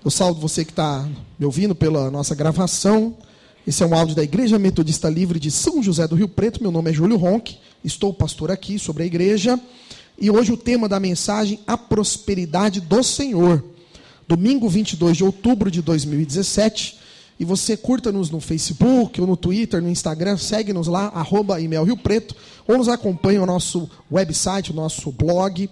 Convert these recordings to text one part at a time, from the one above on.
Eu saúdo você que está me ouvindo pela nossa gravação. Esse é um áudio da Igreja Metodista Livre de São José do Rio Preto. Meu nome é Júlio Ronck, estou pastor aqui sobre a igreja. E hoje o tema da mensagem, a prosperidade do Senhor. Domingo 22 de outubro de 2017. E você curta-nos no Facebook, ou no Twitter, no Instagram, segue-nos lá, @imelriopreto, ou nos acompanhe no nosso website, o nosso blog,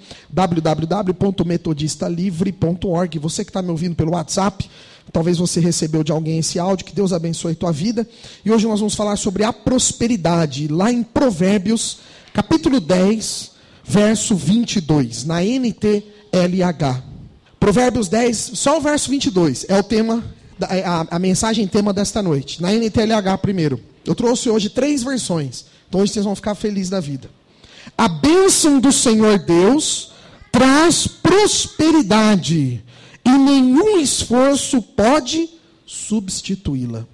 www.metodistalivre.org. Você que está me ouvindo pelo WhatsApp, talvez você recebeu de alguém esse áudio, que Deus abençoe a tua vida. E hoje nós vamos falar sobre a prosperidade, lá em Provérbios, capítulo 10, verso 22, na NTLH. Provérbios 10, só o verso 22, é o tema, a mensagem tema desta noite. Na NTLH primeiro. Eu trouxe hoje 3 versões, então hoje vocês vão ficar felizes da vida. A bênção do Senhor Deus traz prosperidade, e nenhum esforço pode substituí-la.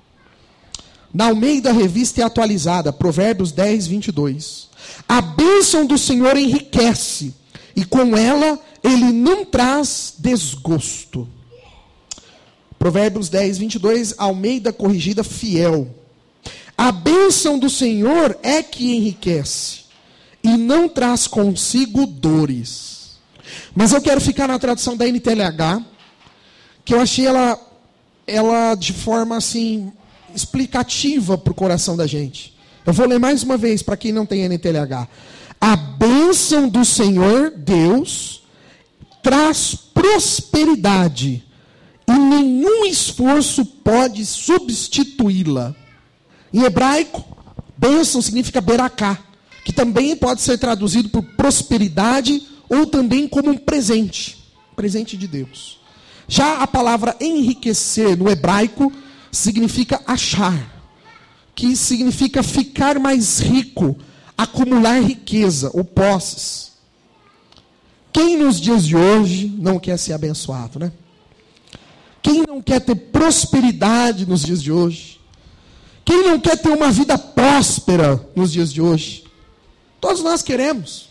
Na Almeida Revista e Atualizada, Provérbios 10, 22. A bênção do Senhor enriquece, e com ela ele não traz desgosto. Provérbios 10, 22, Almeida Corrigida Fiel. A bênção do Senhor é que enriquece, e não traz consigo dores. Mas eu quero ficar na tradução da NTLH, que eu achei ela de forma assim, explicativa para o coração da gente. Eu vou ler mais uma vez para quem não tem NTLH. A bênção do Senhor Deus traz prosperidade, e nenhum esforço pode substituí-la. Em hebraico, bênção significa beraká, que também pode ser traduzido por prosperidade ou também como um presente de Deus. Já a palavra enriquecer no hebraico significa achar, que significa ficar mais rico, acumular riqueza ou posses. Quem nos dias de hoje não quer ser abençoado, né? Quem não quer ter prosperidade nos dias de hoje? Quem não quer ter uma vida próspera nos dias de hoje? Todos nós queremos.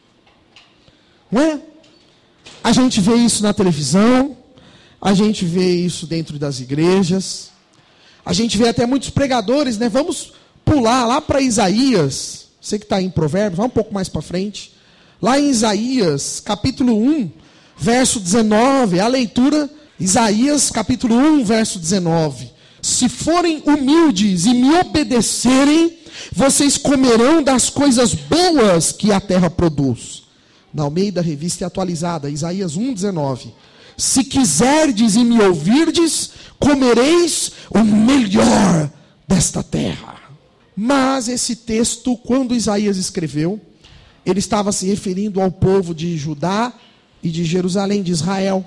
Não é? A gente vê isso na televisão, a gente vê isso dentro das igrejas, a gente vê até muitos pregadores, né? Vamos pular lá para Isaías, você que está em Provérbios, vai um pouco mais para frente. Lá em Isaías, capítulo 1, verso 19, a leitura... Isaías capítulo 1, verso 19. Se forem humildes e me obedecerem, vocês comerão das coisas boas que a terra produz. Na Almeida Revista e Atualizada, Isaías 1, 19. Se quiserdes e me ouvirdes, comereis o melhor desta terra. Mas esse texto, quando Isaías escreveu, ele estava se referindo ao povo de Judá e de Jerusalém, de Israel,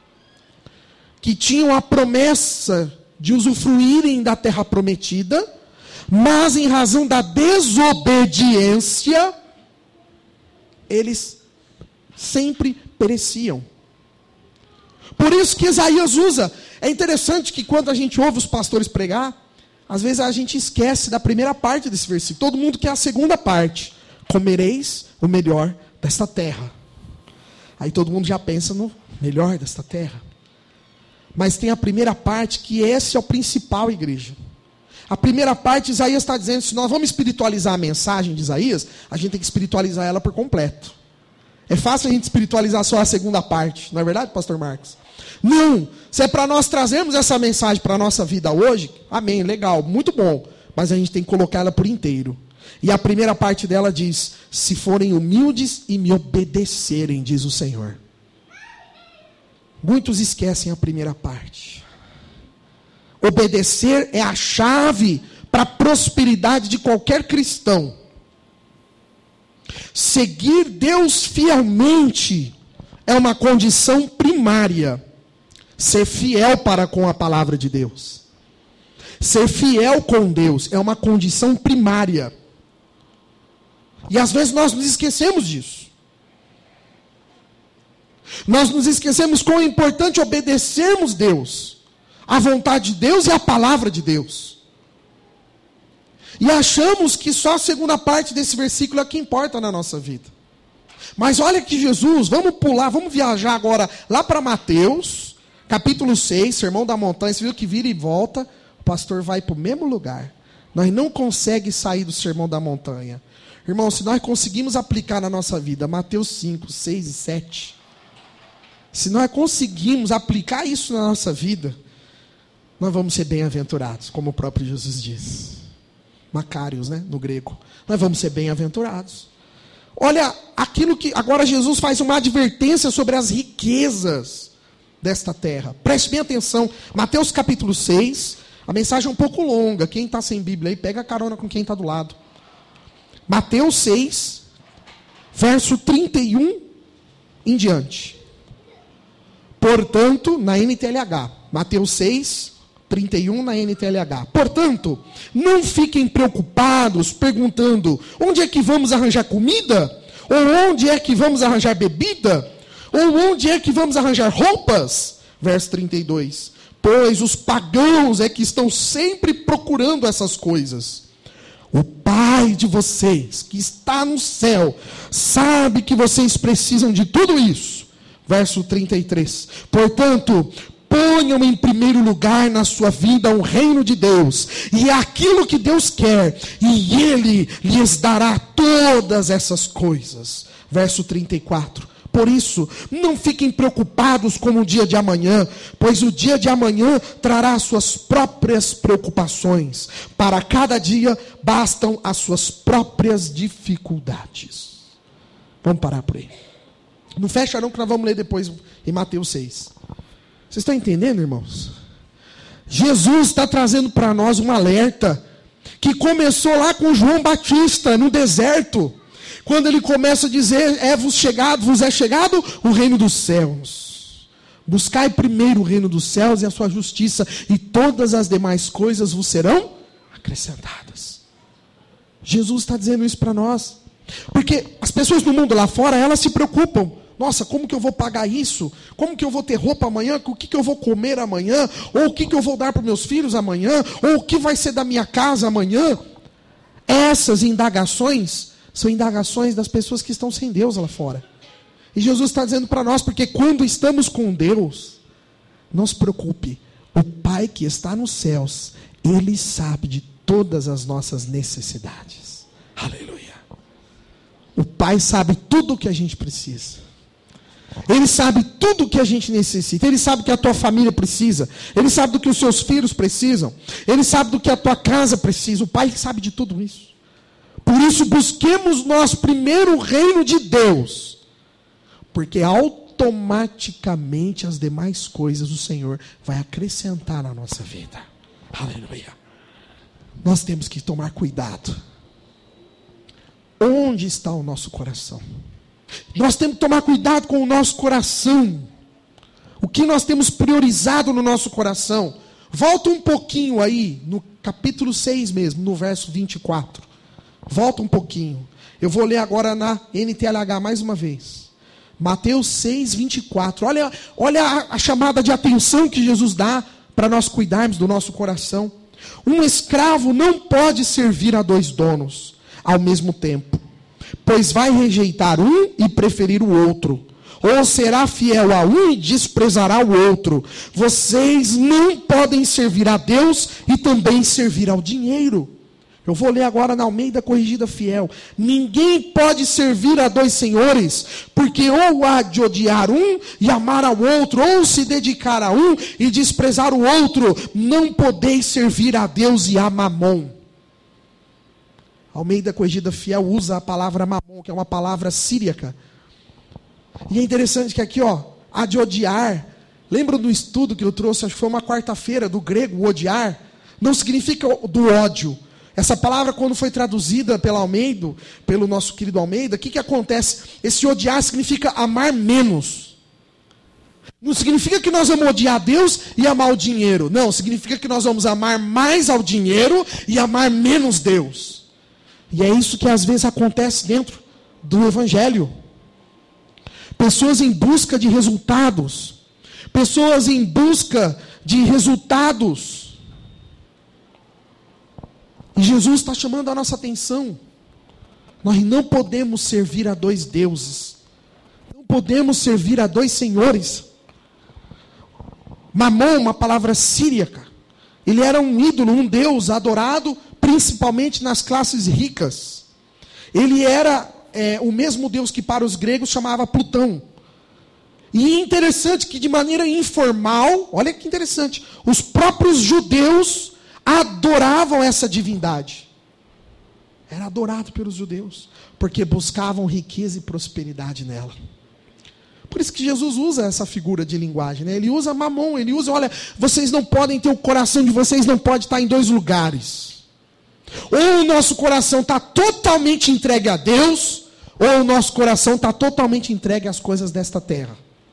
que tinham a promessa de usufruírem da terra prometida, mas em razão da desobediência, eles sempre pereciam. Por isso que Isaías usa. É interessante que quando a gente ouve os pastores pregar, às vezes a gente esquece da primeira parte desse versículo. Todo mundo quer a segunda parte. Comereis o melhor desta terra. Aí todo mundo já pensa no melhor desta terra. Mas tem a primeira parte, que esse é o principal, igreja. A primeira parte, Isaías está dizendo, se nós vamos espiritualizar a mensagem de Isaías, a gente tem que espiritualizar ela por completo. É fácil a gente espiritualizar só a segunda parte, não é verdade, pastor Marcos? Não, se é para nós trazermos essa mensagem para a nossa vida hoje, amém, legal, muito bom. Mas a gente tem que colocar ela por inteiro. E a primeira parte dela diz, se forem humildes e me obedecerem, diz o Senhor. Muitos esquecem a primeira parte. Obedecer é a chave para a prosperidade de qualquer cristão. Seguir Deus fielmente é uma condição primária. Ser fiel para com a palavra de Deus. Ser fiel com Deus é uma condição primária. E às vezes nós nos esquecemos disso. Nós nos esquecemos quão é importante obedecermos Deus, a vontade de Deus e a palavra de Deus. E achamos que só a segunda parte desse versículo é que importa na nossa vida. Mas olha que Jesus, vamos pular, vamos viajar agora lá para Mateus, capítulo 6, Sermão da Montanha, você viu que vira e volta, o pastor vai para o mesmo lugar. Nós não conseguimos sair do Sermão da Montanha. Irmão, se nós conseguimos aplicar na nossa vida Mateus 5, 6 e 7, se nós conseguimos aplicar isso na nossa vida, nós vamos ser bem-aventurados, como o próprio Jesus diz. Macários, né, no grego. Nós vamos ser bem-aventurados. Olha, aquilo que agora Jesus faz uma advertência sobre as riquezas desta terra. Preste bem atenção. Mateus capítulo 6, a mensagem é um pouco longa. Quem está sem Bíblia aí, pega a carona com quem está do lado. Mateus 6, verso 31 em diante. Portanto, na NTLH. Mateus 6, 31 na NTLH. Portanto, não fiquem preocupados perguntando: onde é que vamos arranjar comida? Ou onde é que vamos arranjar bebida? Ou onde é que vamos arranjar roupas? Verso 32. Pois os pagãos é que estão sempre procurando essas coisas. O Pai de vocês, que está no céu, sabe que vocês precisam de tudo isso. Verso 33. Portanto, ponham em primeiro lugar na sua vida o reino de Deus e aquilo que Deus quer, e Ele lhes dará todas essas coisas. Verso 34. Por isso, não fiquem preocupados com o dia de amanhã, pois o dia de amanhã trará suas próprias preocupações. Para cada dia bastam as suas próprias dificuldades. Vamos parar por aí. Não fecha não, que nós vamos ler depois em Mateus 6. Vocês estão entendendo, irmãos? Jesus está trazendo para nós um alerta que começou lá com João Batista no deserto. Quando ele começa a dizer: vos é chegado o reino dos céus. Buscai primeiro o reino dos céus e a sua justiça, e todas as demais coisas vos serão acrescentadas. Jesus está dizendo isso para nós. Porque as pessoas no mundo lá fora, elas se preocupam. Nossa, como que eu vou pagar isso? Como que eu vou ter roupa amanhã? O que eu vou comer amanhã? Ou o que eu vou dar para meus filhos amanhã? Ou o que vai ser da minha casa amanhã? Essas indagações são indagações das pessoas que estão sem Deus lá fora. E Jesus está dizendo para nós, porque quando estamos com Deus, não se preocupe, o Pai que está nos céus, Ele sabe de todas as nossas necessidades. Aleluia. O Pai sabe tudo o que a gente precisa. Ele sabe tudo o que a gente necessita. Ele sabe o que a tua família precisa. Ele sabe do que os seus filhos precisam. Ele sabe do que a tua casa precisa. O Pai sabe de tudo isso. Por isso, busquemos nós primeiro o reino de Deus, porque automaticamente as demais coisas o Senhor vai acrescentar na nossa vida. Aleluia. Nós temos que tomar cuidado. Onde está o nosso coração? Nós temos que tomar cuidado com o nosso coração. O que nós temos priorizado no nosso coração? Volta um pouquinho aí, no capítulo 6 mesmo, no verso 24. Volta um pouquinho. Eu vou ler agora na NTLH mais uma vez. Mateus 6, 24. Olha a chamada de atenção que Jesus dá para nós cuidarmos do nosso coração. Um escravo não pode servir a dois donos ao mesmo tempo, pois vai rejeitar um e preferir o outro, ou será fiel a um e desprezará o outro. Vocês não podem servir a Deus e também servir ao dinheiro. Eu vou ler agora na Almeida Corrigida Fiel. Ninguém pode servir a dois senhores, porque ou há de odiar um e amar ao outro, ou se dedicar a um e desprezar o outro. Não podeis servir a Deus e a Mamon. Almeida Corrigida Fiel usa a palavra Mamon, que é uma palavra síriaca. E é interessante que aqui, há de odiar. Lembra do estudo que eu trouxe, acho que foi uma quarta-feira, do grego, odiar? Não significa do ódio. Essa palavra, quando foi traduzida pelo Almeida, pelo nosso querido Almeida, o que acontece? Esse odiar significa amar menos. Não significa que nós vamos odiar Deus e amar o dinheiro. Não, significa que nós vamos amar mais ao dinheiro e amar menos Deus. E é isso que às vezes acontece dentro do Evangelho. Pessoas em busca de resultados. Pessoas em busca de resultados. E Jesus está chamando a nossa atenção. Nós não podemos servir a dois deuses. Não podemos servir a dois senhores. Mamon, uma palavra síriaca. Ele era um ídolo, um deus adorado principalmente nas classes ricas. Ele era o mesmo deus que para os gregos chamava Plutão. E é interessante que de maneira informal, olha que interessante, os próprios judeus adoravam essa divindade. Era adorado pelos judeus, porque buscavam riqueza e prosperidade nela. Por isso que Jesus usa essa figura de linguagem, né? Ele usa mamon, ele usa, olha, vocês não podem ter, o coração de vocês não pode estar em dois lugares. Ou o nosso coração está totalmente entregue a Deus, ou o nosso coração está totalmente entregue às coisas desta terra.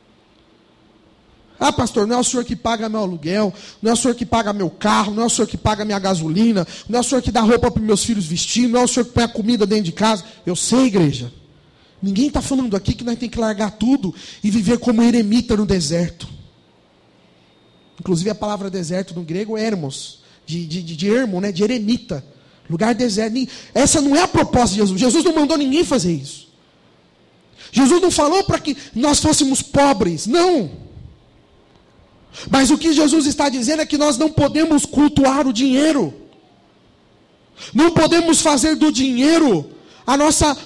Ah, pastor, não é o senhor que paga meu aluguel, não é o senhor que paga meu carro, não é o senhor que paga minha gasolina, não é o senhor que dá roupa para meus filhos vestir, não é o senhor que põe a comida dentro de casa. Eu sei, igreja. Ninguém está falando aqui que nós temos que largar tudo e viver como eremita no deserto. Inclusive a palavra deserto no grego é ermos, de ermo, né, de eremita. Lugar deserto. Essa não é a proposta de Jesus. Jesus não mandou ninguém fazer isso. Jesus não falou para que nós fôssemos pobres. Não. Mas o que Jesus está dizendo é que nós não podemos cultuar o dinheiro. Não podemos fazer do dinheiro a nossa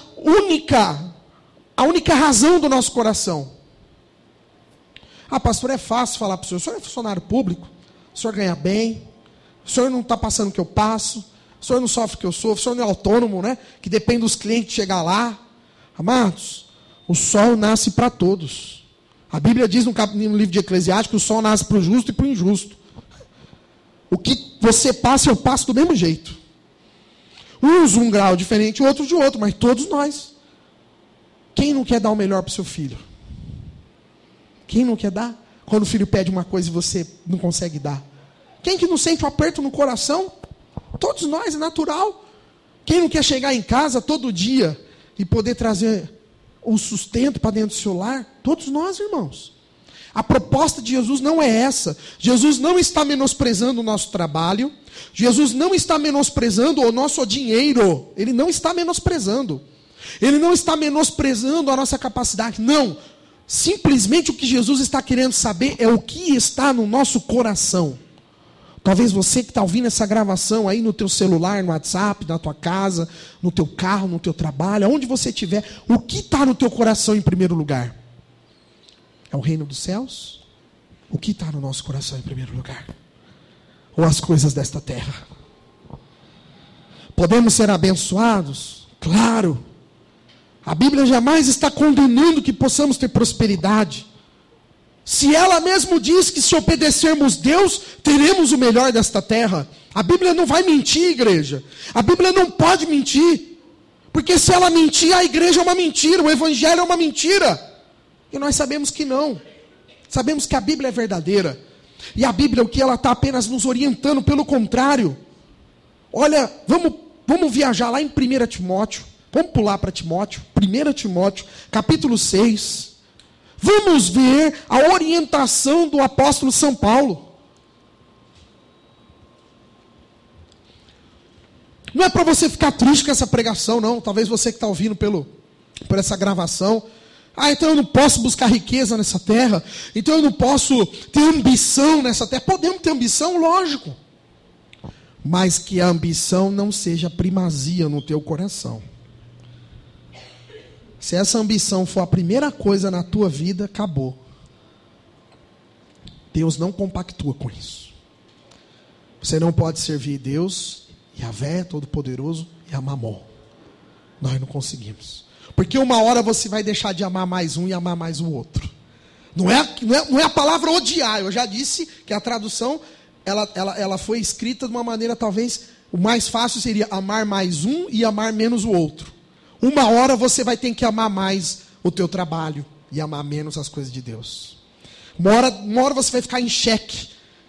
a única razão do nosso coração. Ah, pastor, é fácil falar para o senhor é funcionário público, o senhor ganha bem, o senhor não está passando o que eu passo, o senhor não sofre o que eu sofro, o senhor não é autônomo, né? Que depende dos clientes chegar lá. Amados, o sol nasce para todos. A Bíblia diz no livro de Eclesiastes que o sol nasce para o justo e para o injusto. O que você passa, eu passo do mesmo jeito. Uns um grau diferente, outros de outro, mas todos nós. Quem não quer dar o melhor para o seu filho? Quem não quer dar? Quando o filho pede uma coisa e você não consegue dar. Quem que não sente um aperto no coração? Todos nós, é natural. Quem não quer chegar em casa todo dia e poder trazer o sustento para dentro do seu lar? Todos nós, irmãos. A proposta de Jesus não é essa. Jesus não está menosprezando o nosso trabalho. Jesus não está menosprezando o nosso dinheiro. Ele não está menosprezando. Ele não está menosprezando a nossa capacidade. Não. Simplesmente o que Jesus está querendo saber é o que está no nosso coração. Talvez você que está ouvindo essa gravação aí no teu celular, no WhatsApp, na tua casa, no teu carro, no teu trabalho, aonde você estiver, o que está no teu coração em primeiro lugar? É o reino dos céus? O que está no nosso coração em primeiro lugar? Ou as coisas desta terra? Podemos ser abençoados? Claro. A Bíblia jamais está condenando que possamos ter prosperidade. Se ela mesmo diz que se obedecermos Deus, teremos o melhor desta terra. A Bíblia não vai mentir, igreja. A Bíblia não pode mentir. Porque se ela mentir, a igreja é uma mentira, o evangelho é uma mentira. E nós sabemos que não. Sabemos que a Bíblia é verdadeira. E a Bíblia, o que ela está apenas nos orientando, pelo contrário. Olha, vamos viajar lá em 1 Timóteo. Vamos pular para Timóteo. 1 Timóteo, capítulo 6. Vamos ver a orientação do apóstolo São Paulo. Não é para você ficar triste com essa pregação, não. Talvez você que está ouvindo por essa gravação. Ah, então eu não posso buscar riqueza nessa terra. Então eu não posso ter ambição nessa terra. Podemos ter ambição, lógico. Mas que a ambição não seja primazia no teu coração. Se essa ambição for a primeira coisa na tua vida, acabou. Deus não compactua com isso. Você não pode servir Deus, Yahvé, Todo-Poderoso, e a Mamon. Nós não conseguimos. Porque uma hora você vai deixar de amar mais um e amar mais o outro. Não é a palavra odiar. Eu já disse que a tradução ela foi escrita de uma maneira, talvez, o mais fácil seria amar mais um e amar menos o outro. Uma hora você vai ter que amar mais o teu trabalho e amar menos as coisas de Deus. Uma hora você vai ficar em xeque.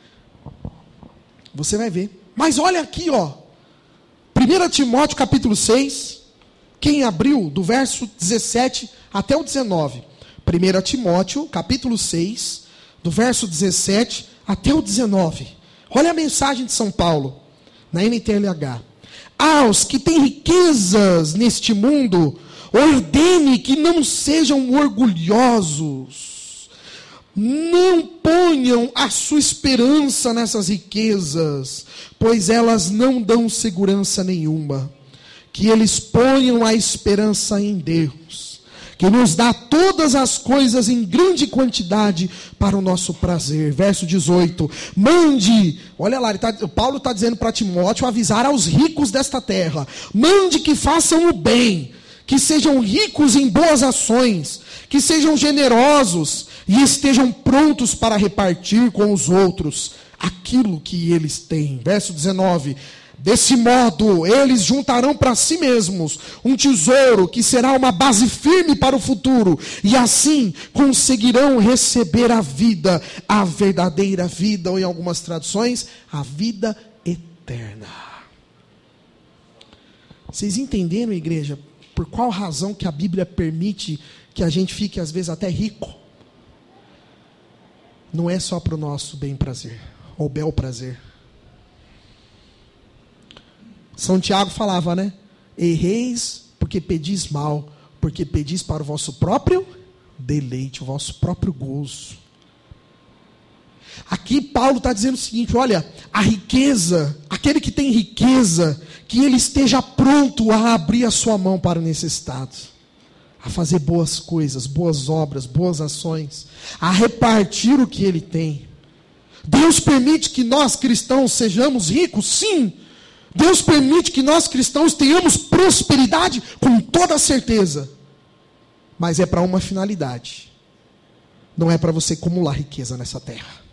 Você vai ver. Mas olha aqui, ó. 1 Timóteo capítulo 6. Quem abriu do verso 17 até o 19. 1 Timóteo capítulo 6, do verso 17 até o 19. Olha a mensagem de São Paulo, na NTLH. Aos que têm riquezas neste mundo, ordene que não sejam orgulhosos, Não ponham a sua esperança nessas riquezas, pois elas não dão segurança nenhuma. Que eles ponham a esperança em Deus, que nos dá todas as coisas em grande quantidade para o nosso prazer. Verso 18. Mande, olha lá, Paulo está dizendo para Timóteo avisar aos ricos desta terra. Mande que façam o bem, que sejam ricos em boas ações, que sejam generosos e estejam prontos para repartir com os outros aquilo que eles têm. Verso 19. Desse modo, eles juntarão para si mesmos um tesouro que será uma base firme para o futuro, e assim conseguirão receber a vida, a verdadeira vida, ou em algumas traduções, a vida eterna. Vocês entenderam, igreja, por qual razão que a Bíblia permite que a gente fique às vezes até rico? Não é só para o nosso bem prazer, ou bel prazer. São Tiago falava, né? Erreis porque pedis mal, porque pedis para o vosso próprio deleite, o vosso próprio gozo. Aqui Paulo está dizendo o seguinte: olha, a riqueza, aquele que tem riqueza, que ele esteja pronto a abrir a sua mão para o necessitado, a fazer boas coisas, boas obras, boas ações, a repartir o que ele tem. Deus permite que nós cristãos sejamos ricos, sim. Deus permite que nós cristãos tenhamos prosperidade, com toda certeza. Mas é para uma finalidade. Não é para você acumular riqueza nessa terra.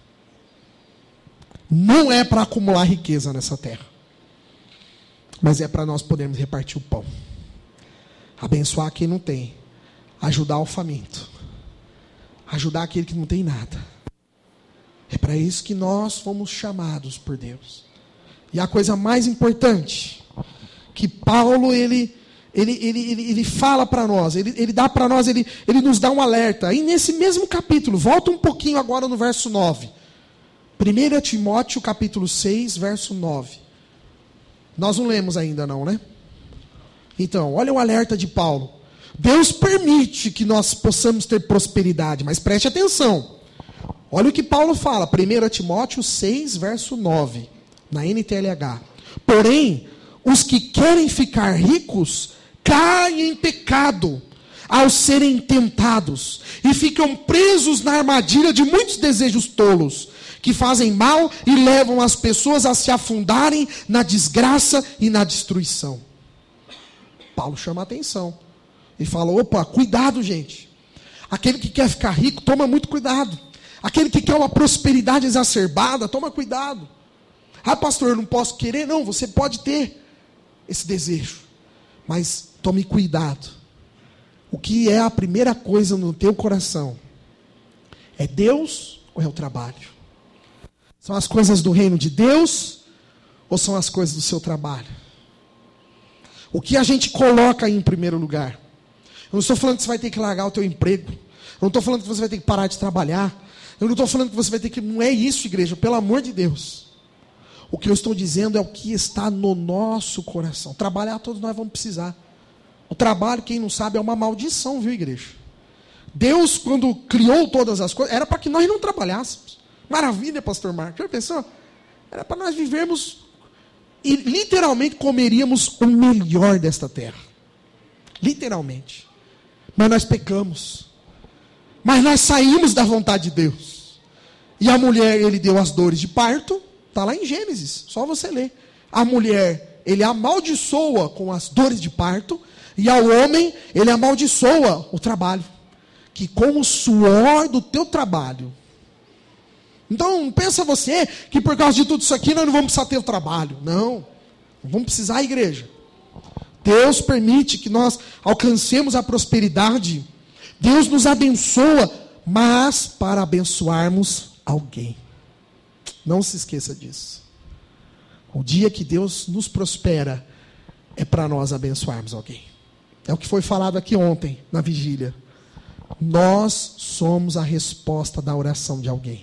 Não é para acumular riqueza nessa terra. Mas é para nós podermos repartir o pão. Abençoar quem não tem. Ajudar o faminto. Ajudar aquele que não tem nada. É para isso que nós fomos chamados por Deus. E a coisa mais importante, que Paulo, ele fala para nós, ele dá para nós, ele nos dá um alerta. E nesse mesmo capítulo, volta um pouquinho agora no verso 9. 1 Timóteo capítulo 6, verso 9. Nós não lemos ainda não, né? Então, olha o alerta de Paulo. Deus permite que nós possamos ter prosperidade, mas preste atenção. Olha o que Paulo fala, 1 Timóteo 6, verso 9. Na NTLH. Porém, os que querem ficar ricos caem em pecado ao serem tentados e ficam presos na armadilha de muitos desejos tolos que fazem mal e levam as pessoas a se afundarem na desgraça e na destruição. Paulo chama a atenção e fala: opa, cuidado, gente. Aquele que quer ficar rico, toma muito cuidado. Aquele que quer uma prosperidade exacerbada, toma cuidado. Ah, pastor, eu não posso querer. Não, você pode ter esse desejo, mas tome cuidado. O que é a primeira coisa no teu coração? É Deus ou é o trabalho? São as coisas do reino de Deus ou são as coisas do seu trabalho? O que a gente coloca aí em primeiro lugar? Eu não estou falando que você vai ter que largar o teu emprego. Eu não estou falando que você vai ter que parar de trabalhar. Eu não estou falando que você vai ter que... Não é isso, igreja, pelo amor de Deus. O que eu estou dizendo é o que está no nosso coração. Trabalhar todos nós vamos precisar. O trabalho, quem não sabe, é uma maldição, viu, igreja? Deus, quando criou todas as coisas, era para que nós não trabalhássemos. Maravilha, pastor Marcos. Já pensou? Era para nós vivermos e literalmente comeríamos o melhor desta terra. Literalmente. Mas nós pecamos. Mas nós saímos da vontade de Deus. E a mulher, ele deu as dores de parto. Está lá em Gênesis, só você ler. A mulher, ele amaldiçoa com as dores de parto. E ao homem, ele amaldiçoa o trabalho. Que com o suor do teu trabalho. Então, pensa você que por causa de tudo isso aqui, nós não vamos precisar ter o trabalho. Não vamos precisar, igreja. Deus permite que nós alcancemos a prosperidade. Deus nos abençoa, mas para abençoarmos alguém. Não se esqueça disso. O dia que Deus nos prospera é para nós abençoarmos alguém. É o que foi falado aqui ontem, na vigília. Nós somos a resposta da oração de alguém.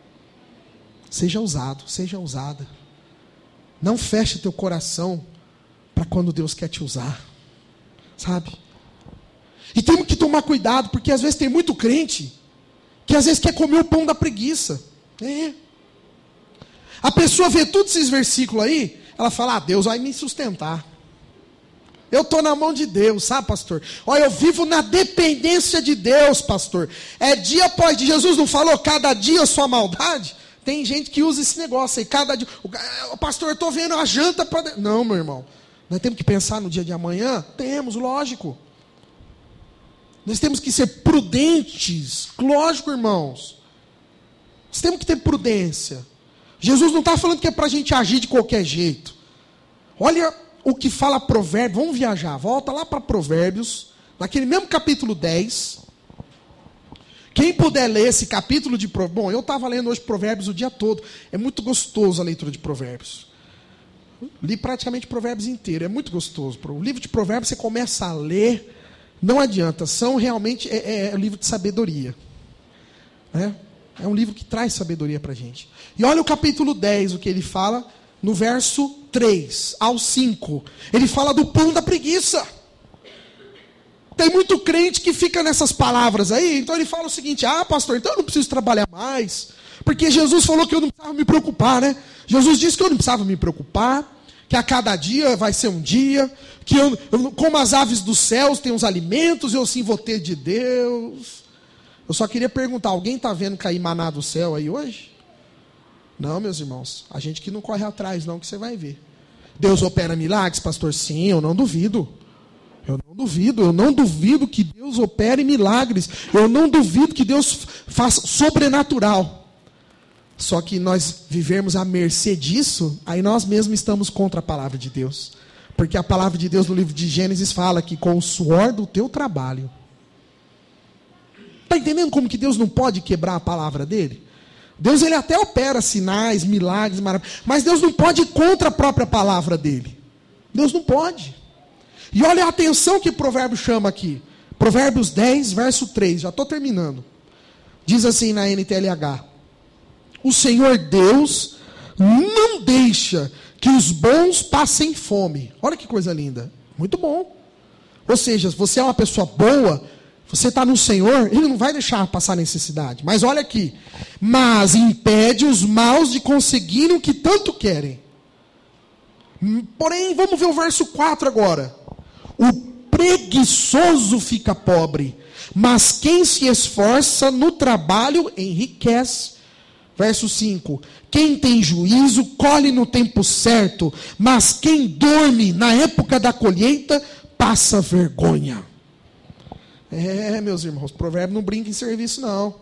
Seja ousado, seja ousada. Não feche teu coração para quando Deus quer te usar. Sabe? E temos que tomar cuidado, porque às vezes tem muito crente que às vezes quer comer o pão da preguiça. A pessoa vê todos esses versículos aí, ela fala, Deus vai me sustentar. Eu estou na mão de Deus, sabe, pastor? Olha, eu vivo na dependência de Deus, pastor. É dia após dia. Jesus não falou, cada dia a sua maldade? Tem gente que usa esse negócio aí, cada dia. Pastor, eu estou vendo a janta para... Não, meu irmão. Nós temos que pensar no dia de amanhã? Temos, lógico. Nós temos que ser prudentes. Lógico, irmãos. Nós temos que ter prudência. Jesus não está falando que é para a gente agir de qualquer jeito. Olha o que fala Provérbios. Vamos viajar. Volta lá para Provérbios. Naquele mesmo capítulo 10. Quem puder ler esse capítulo de Provérbios. Bom, eu estava lendo hoje Provérbios o dia todo. É muito gostoso a leitura de Provérbios. Li praticamente Provérbios inteiro. É muito gostoso. O livro de Provérbios você começa a ler. Não adianta. São realmente... É um livro de sabedoria. É um livro que traz sabedoria para a gente. E olha o capítulo 10, o que ele fala no verso 3 ao 5. Ele fala do pão da preguiça. Tem muito crente que fica nessas palavras aí. Então ele fala o seguinte, pastor, então eu não preciso trabalhar mais. Porque Jesus falou que eu não precisava me preocupar, né? Jesus disse que eu não precisava me preocupar. Que a cada dia vai ser um dia. Que eu como as aves dos céus, tenho os alimentos, eu sim vou ter de Deus. Eu só queria perguntar, alguém está vendo cair maná do céu aí hoje? Não, meus irmãos. A gente que não corre atrás, não, que você vai ver. Deus opera milagres, pastor? Sim, eu não duvido. Eu não duvido que Deus opere milagres. Eu não duvido que Deus faça sobrenatural. Só que nós vivemos à mercê disso, aí nós mesmos estamos contra a palavra de Deus. Porque a palavra de Deus no livro de Gênesis fala que com o suor do teu trabalho. Está entendendo como que Deus não pode quebrar a palavra dele? Deus ele até opera sinais, milagres, maravilhas, mas Deus não pode ir contra a própria palavra dele. Deus não pode. E olha a atenção que o provérbio chama aqui. Provérbios 10, verso 3. Já estou terminando. Diz assim na NTLH. O Senhor Deus não deixa que os bons passem fome. Olha que coisa linda. Muito bom. Ou seja, se você é uma pessoa boa, você está no Senhor, Ele não vai deixar passar necessidade. Mas olha aqui. Mas impede os maus de conseguirem o que tanto querem. Porém, vamos ver o verso 4 agora. O preguiçoso fica pobre, mas quem se esforça no trabalho enriquece. Verso 5. Quem tem juízo colhe no tempo certo, mas quem dorme na época da colheita passa vergonha. Meus irmãos, provérbio não brinca em serviço, não.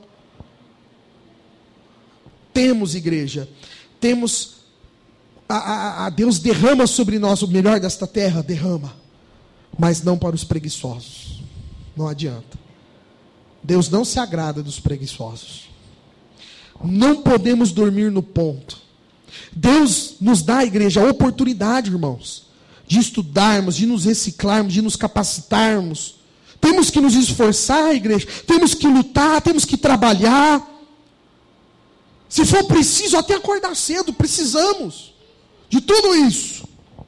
Temos, igreja, temos, a Deus derrama sobre nós o melhor desta terra, derrama, mas não para os preguiçosos, não adianta. Deus não se agrada dos preguiçosos. Não podemos dormir no ponto. Deus nos dá, igreja, a oportunidade, irmãos, de estudarmos, de nos reciclarmos, de nos capacitarmos. Temos que nos esforçar, igreja. Temos que lutar, temos que trabalhar. Se for preciso, até acordar cedo. Precisamos de tudo isso.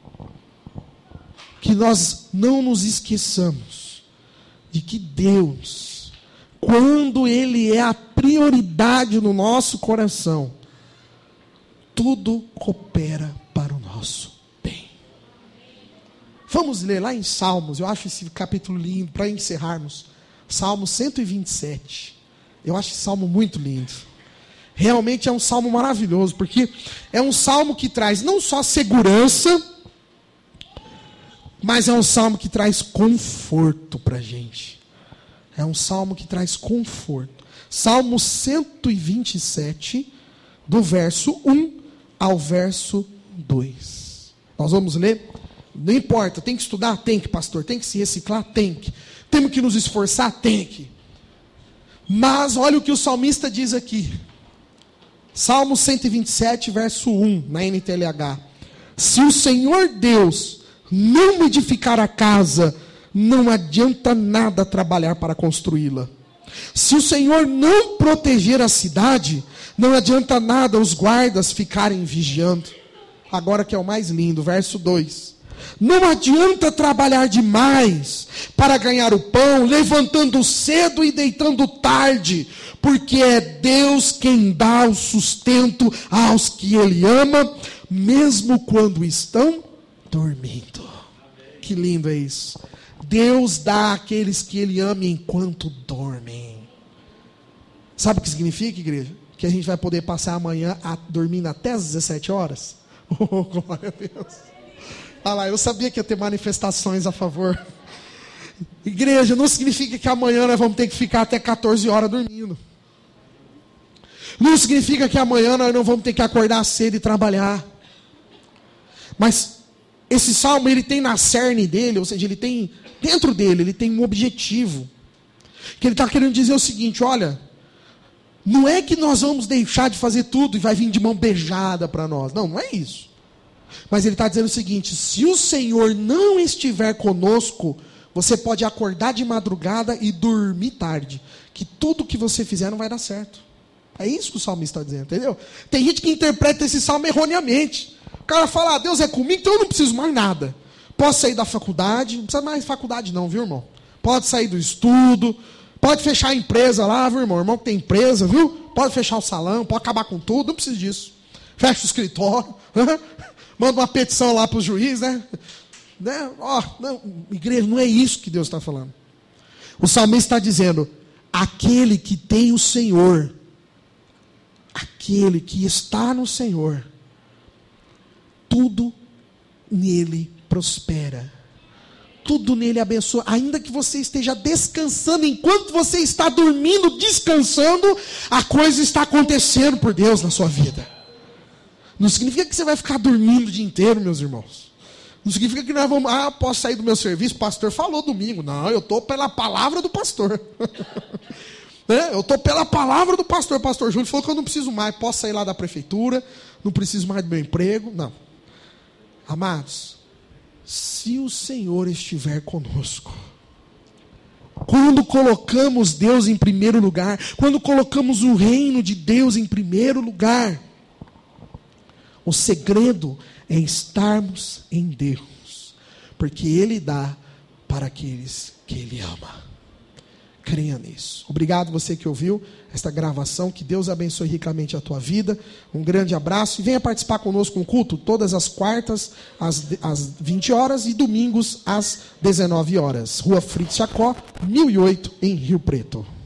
Que nós não nos esqueçamos de que Deus, quando Ele é a prioridade no nosso coração, tudo coopera para o nosso bem. Vamos ler lá em Salmos, eu acho esse capítulo lindo, para encerrarmos. Salmo 127. Eu acho esse salmo muito lindo. Realmente é um salmo maravilhoso, porque é um salmo que traz não só segurança, mas é um salmo que traz conforto para a gente. É um salmo que traz conforto. Salmo 127, do verso 1 ao verso 2. Nós vamos ler. Não importa, tem que estudar? Tem que, pastor. Tem que se reciclar? Tem que. Temos que nos esforçar? Tem que. Mas olha o que o salmista diz aqui. Salmo 127, verso 1, na NTLH. Se o Senhor Deus não edificar a casa, não adianta nada trabalhar para construí-la. Se o Senhor não proteger a cidade, não adianta nada os guardas ficarem vigiando. Agora que é o mais lindo, verso 2. Não adianta trabalhar demais para ganhar o pão, levantando cedo e deitando tarde, porque é Deus quem dá o sustento aos que Ele ama, mesmo quando estão dormindo. Que lindo é isso. Deus dá àqueles que Ele ama enquanto dormem. Sabe o que significa, igreja? Que a gente vai poder passar amanhã dormindo até as 17 horas? Oh, glória a Deus. Olha lá, eu sabia que ia ter manifestações a favor. Igreja, não significa que amanhã nós vamos ter que ficar até 14 horas dormindo. Não significa que amanhã nós não vamos ter que acordar cedo e trabalhar. Mas esse salmo, ele tem na cerne dele, ou seja, ele tem dentro dele, ele tem um objetivo. Que ele está querendo dizer o seguinte: olha, não é que nós vamos deixar de fazer tudo e vai vir de mão beijada para nós. Não, não é isso. Mas ele está dizendo o seguinte: se o Senhor não estiver conosco, você pode acordar de madrugada e dormir tarde, que tudo que você fizer não vai dar certo. É isso que o salmista está dizendo, entendeu? Tem gente que interpreta esse salmo erroneamente. O cara fala: Deus é comigo, então eu não preciso mais nada. Posso sair da faculdade, não precisa mais de faculdade não, viu, irmão? Pode sair do estudo, pode fechar a empresa lá, viu, irmão? Irmão que tem empresa, viu? Pode fechar o salão, pode acabar com tudo, não precisa disso. Fecha o escritório, manda uma petição lá para o juiz, né? Não, igreja, não é isso que Deus está falando. O salmista está dizendo: aquele que tem o Senhor, aquele que está no Senhor, tudo nele prospera, tudo nele abençoa. Ainda que você esteja descansando, enquanto você está dormindo, descansando, a coisa está acontecendo por Deus na sua vida. Não significa que você vai ficar dormindo o dia inteiro, meus irmãos. Não significa que nós vamos, posso sair do meu serviço, o pastor falou domingo. Não, eu estou pela palavra do pastor. Eu estou pela palavra do pastor. O pastor Júlio falou que eu não preciso mais, posso sair lá da prefeitura, não preciso mais do meu emprego. Não. Amados, se o Senhor estiver conosco, quando colocamos Deus em primeiro lugar, quando colocamos o reino de Deus em primeiro lugar, o segredo é estarmos em Deus, porque Ele dá para aqueles que Ele ama. Creia nisso. Obrigado você que ouviu esta gravação, que Deus abençoe ricamente a tua vida. Um grande abraço e venha participar conosco no culto todas as quartas às 20 horas e domingos às 19 horas. Rua Fritz Jacó, 1008, em Rio Preto.